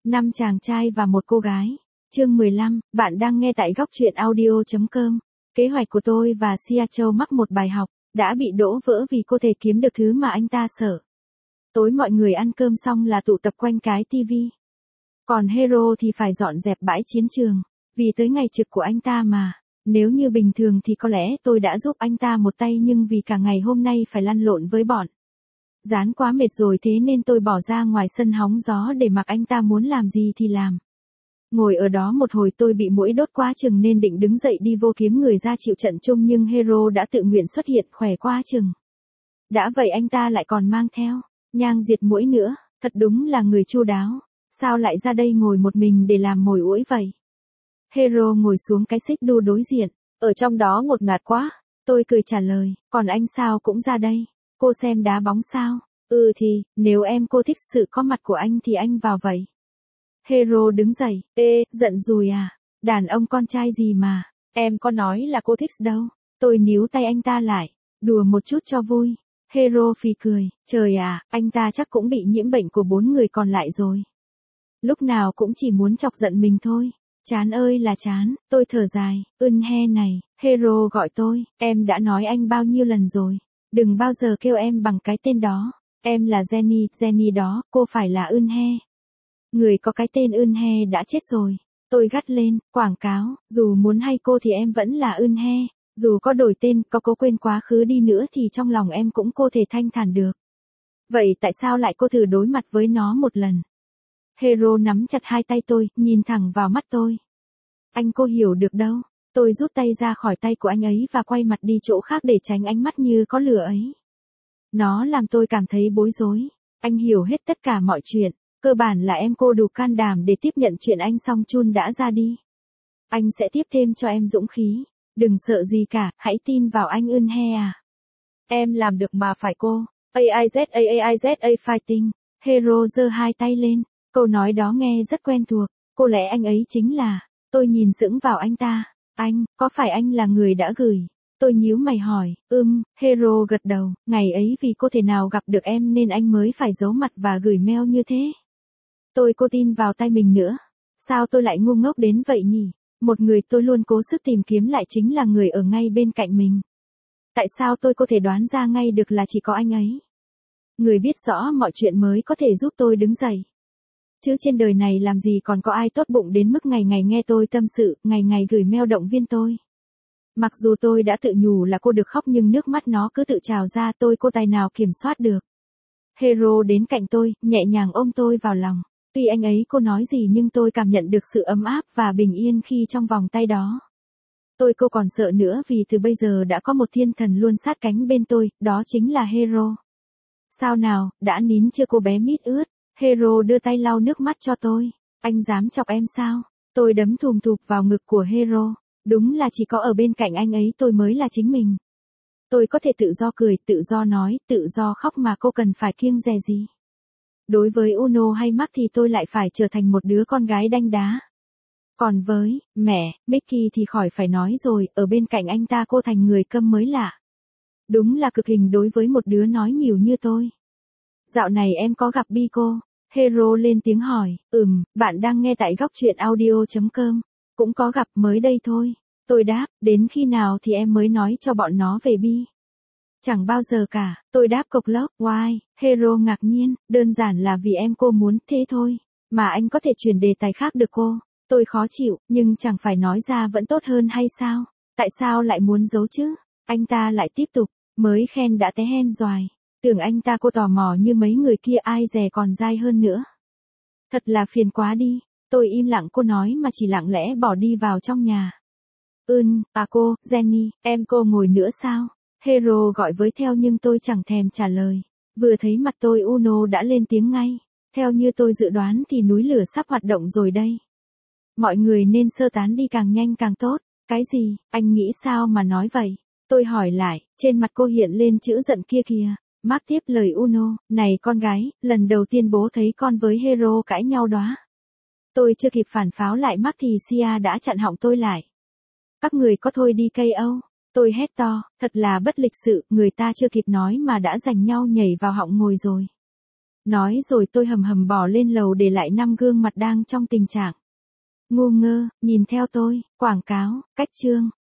5 chàng trai và một cô gái. Chương 15, bạn đang nghe tại góc truyện audio.com. Kế hoạch của tôi và Sia Châu mắc một bài học, đã bị đổ vỡ vì cô thể kiếm được thứ mà anh ta sợ. Tối mọi người ăn cơm xong là tụ tập quanh cái tivi. Còn Hero thì phải dọn dẹp bãi chiến trường, vì tới ngày trực của anh ta mà. Nếu như bình thường thì có lẽ tôi đã giúp anh ta một tay, nhưng vì cả ngày hôm nay phải lăn lộn với bọn Dán quá mệt rồi, thế nên tôi bỏ ra ngoài sân hóng gió để mặc anh ta muốn làm gì thì làm. Ngồi ở đó một hồi tôi bị muỗi đốt quá chừng nên định đứng dậy đi vô kiếm người ra chịu trận chung, nhưng Hero đã tự nguyện xuất hiện, khỏe quá chừng. Đã vậy anh ta lại còn mang theo nhang diệt muỗi nữa, thật đúng là người chu đáo. Sao lại ra đây ngồi một mình để làm mồi ủi vậy? Hero ngồi xuống cái xích đu đối diện, ở trong đó ngột ngạt quá. Tôi cười trả lời, còn anh sao cũng ra đây? Cô xem đá bóng sao? Ừ thì, nếu cô thích sự có mặt của anh thì anh vào vậy. Hero đứng dậy, giận rồi à? Đàn ông con trai gì mà, em có nói là cô thích đâu. Tôi níu tay anh ta lại, đùa một chút cho vui. Hero phì cười, trời à, anh ta chắc cũng bị nhiễm bệnh của 4 người còn lại rồi. Lúc nào cũng chỉ muốn chọc giận mình thôi. Chán ơi là chán, tôi thở dài, he này, Hero gọi tôi, em đã nói anh bao nhiêu lần rồi. Đừng bao giờ kêu em bằng cái tên đó. Em là Jenny, Jenny đó, cô phải là he. Người có cái tên he đã chết rồi. Tôi gắt lên, quảng cáo, dù muốn hay cô thì em vẫn là he. Dù có đổi tên, có cố quên quá khứ đi nữa thì trong lòng em cũng cô thể thanh thản được. Vậy tại sao lại cô thử đối mặt với nó một lần? Hero nắm chặt hai tay tôi, nhìn thẳng vào mắt tôi. Anh cô hiểu được đâu. Tôi rút tay ra khỏi tay của anh ấy và quay mặt đi chỗ khác để tránh ánh mắt như có lửa ấy. Nó làm tôi cảm thấy bối rối. Anh hiểu hết tất cả mọi chuyện. Cơ bản là cô đủ can đảm để tiếp nhận chuyện anh Song Chun đã ra đi. Anh sẽ tiếp thêm cho em dũng khí. Đừng sợ gì cả, hãy tin vào anh he à. Em làm được mà phải cô. AIZA fighting. Hero giơ hai tay lên. Câu nói đó nghe rất quen thuộc. Có lẽ anh ấy chính là. Tôi nhìn sững vào anh ta. Anh, có phải anh là người đã gửi? Tôi nhíu mày hỏi, Hero gật đầu, ngày ấy vì cô thể nào gặp được em nên anh mới phải giấu mặt và gửi mail như thế. Cô tin vào tay mình nữa. Sao tôi lại ngu ngốc đến vậy nhỉ? Một người tôi luôn cố sức tìm kiếm lại chính là người ở ngay bên cạnh mình. Tại sao tôi có thể đoán ra ngay được là chỉ có anh ấy? Người biết rõ mọi chuyện mới có thể giúp tôi đứng dậy. Chứ trên đời này làm gì còn có ai tốt bụng đến mức ngày ngày nghe tôi tâm sự, ngày ngày gửi mail động viên tôi. Mặc dù tôi đã tự nhủ là cô được khóc nhưng nước mắt nó cứ tự trào ra, cô tài nào kiểm soát được. Hero đến cạnh tôi, nhẹ nhàng ôm tôi vào lòng. Tuy anh ấy cô nói gì nhưng tôi cảm nhận được sự ấm áp và bình yên khi trong vòng tay đó. Cô còn sợ nữa vì từ bây giờ đã có một thiên thần luôn sát cánh bên tôi, đó chính là Hero. Sao nào, đã nín chưa cô bé mít ướt? Hero đưa tay lau nước mắt cho tôi. Anh dám chọc em sao? Tôi đấm thùm thụp vào ngực của Hero. Đúng là chỉ có ở bên cạnh anh ấy tôi mới là chính mình. Tôi có thể tự do cười, tự do nói, tự do khóc mà cô cần phải kiêng dè gì. Đối với Uno hay Mark thì tôi lại phải trở thành một đứa con gái đanh đá. Còn với Mickey thì khỏi phải nói rồi, ở bên cạnh anh ta cô thành người câm mới lạ. Đúng là cực hình đối với một đứa nói nhiều như tôi. Dạo này em có gặp Biko? Hero lên tiếng hỏi, bạn đang nghe tại góc truyện audio.com. Cũng có gặp mới đây thôi. Tôi đáp, đến khi nào thì em mới nói cho bọn nó về Bi? Chẳng bao giờ cả, tôi đáp cộc lốc, why? Hero ngạc nhiên, đơn giản là vì cô muốn thế thôi. Mà anh có thể chuyển đề tài khác được cô. Tôi khó chịu, nhưng chẳng phải nói ra vẫn tốt hơn hay sao? Tại sao lại muốn giấu chứ? Anh ta lại tiếp tục, mới khen đã té hen doài. Tưởng anh ta cô tò mò như mấy người kia, ai dè còn dai hơn nữa. Thật là phiền quá đi. Tôi im lặng, cô nói mà chỉ lặng lẽ bỏ đi vào trong nhà. Cô, Jenny, cô ngồi nữa sao? Hero gọi với theo nhưng tôi chẳng thèm trả lời. Vừa thấy mặt tôi Uno đã lên tiếng ngay. Theo như tôi dự đoán thì núi lửa sắp hoạt động rồi đây. Mọi người nên sơ tán đi càng nhanh càng tốt. Cái gì, anh nghĩ sao mà nói vậy? Tôi hỏi lại, trên mặt cô hiện lên chữ giận kia kìa. Mark tiếp lời Uno, này con gái, lần đầu tiên bố thấy con với Hero cãi nhau đó. Tôi chưa kịp phản pháo lại Mark thì Sia đã chặn họng tôi lại. Các người có thôi đi KO. Tôi hét to, thật là bất lịch sự, người ta chưa kịp nói mà đã giành nhau nhảy vào họng ngồi rồi. Nói rồi tôi hầm hầm bỏ lên lầu để lại 5 gương mặt đang trong tình trạng ngu ngơ, nhìn theo tôi, quảng cáo, cách chương.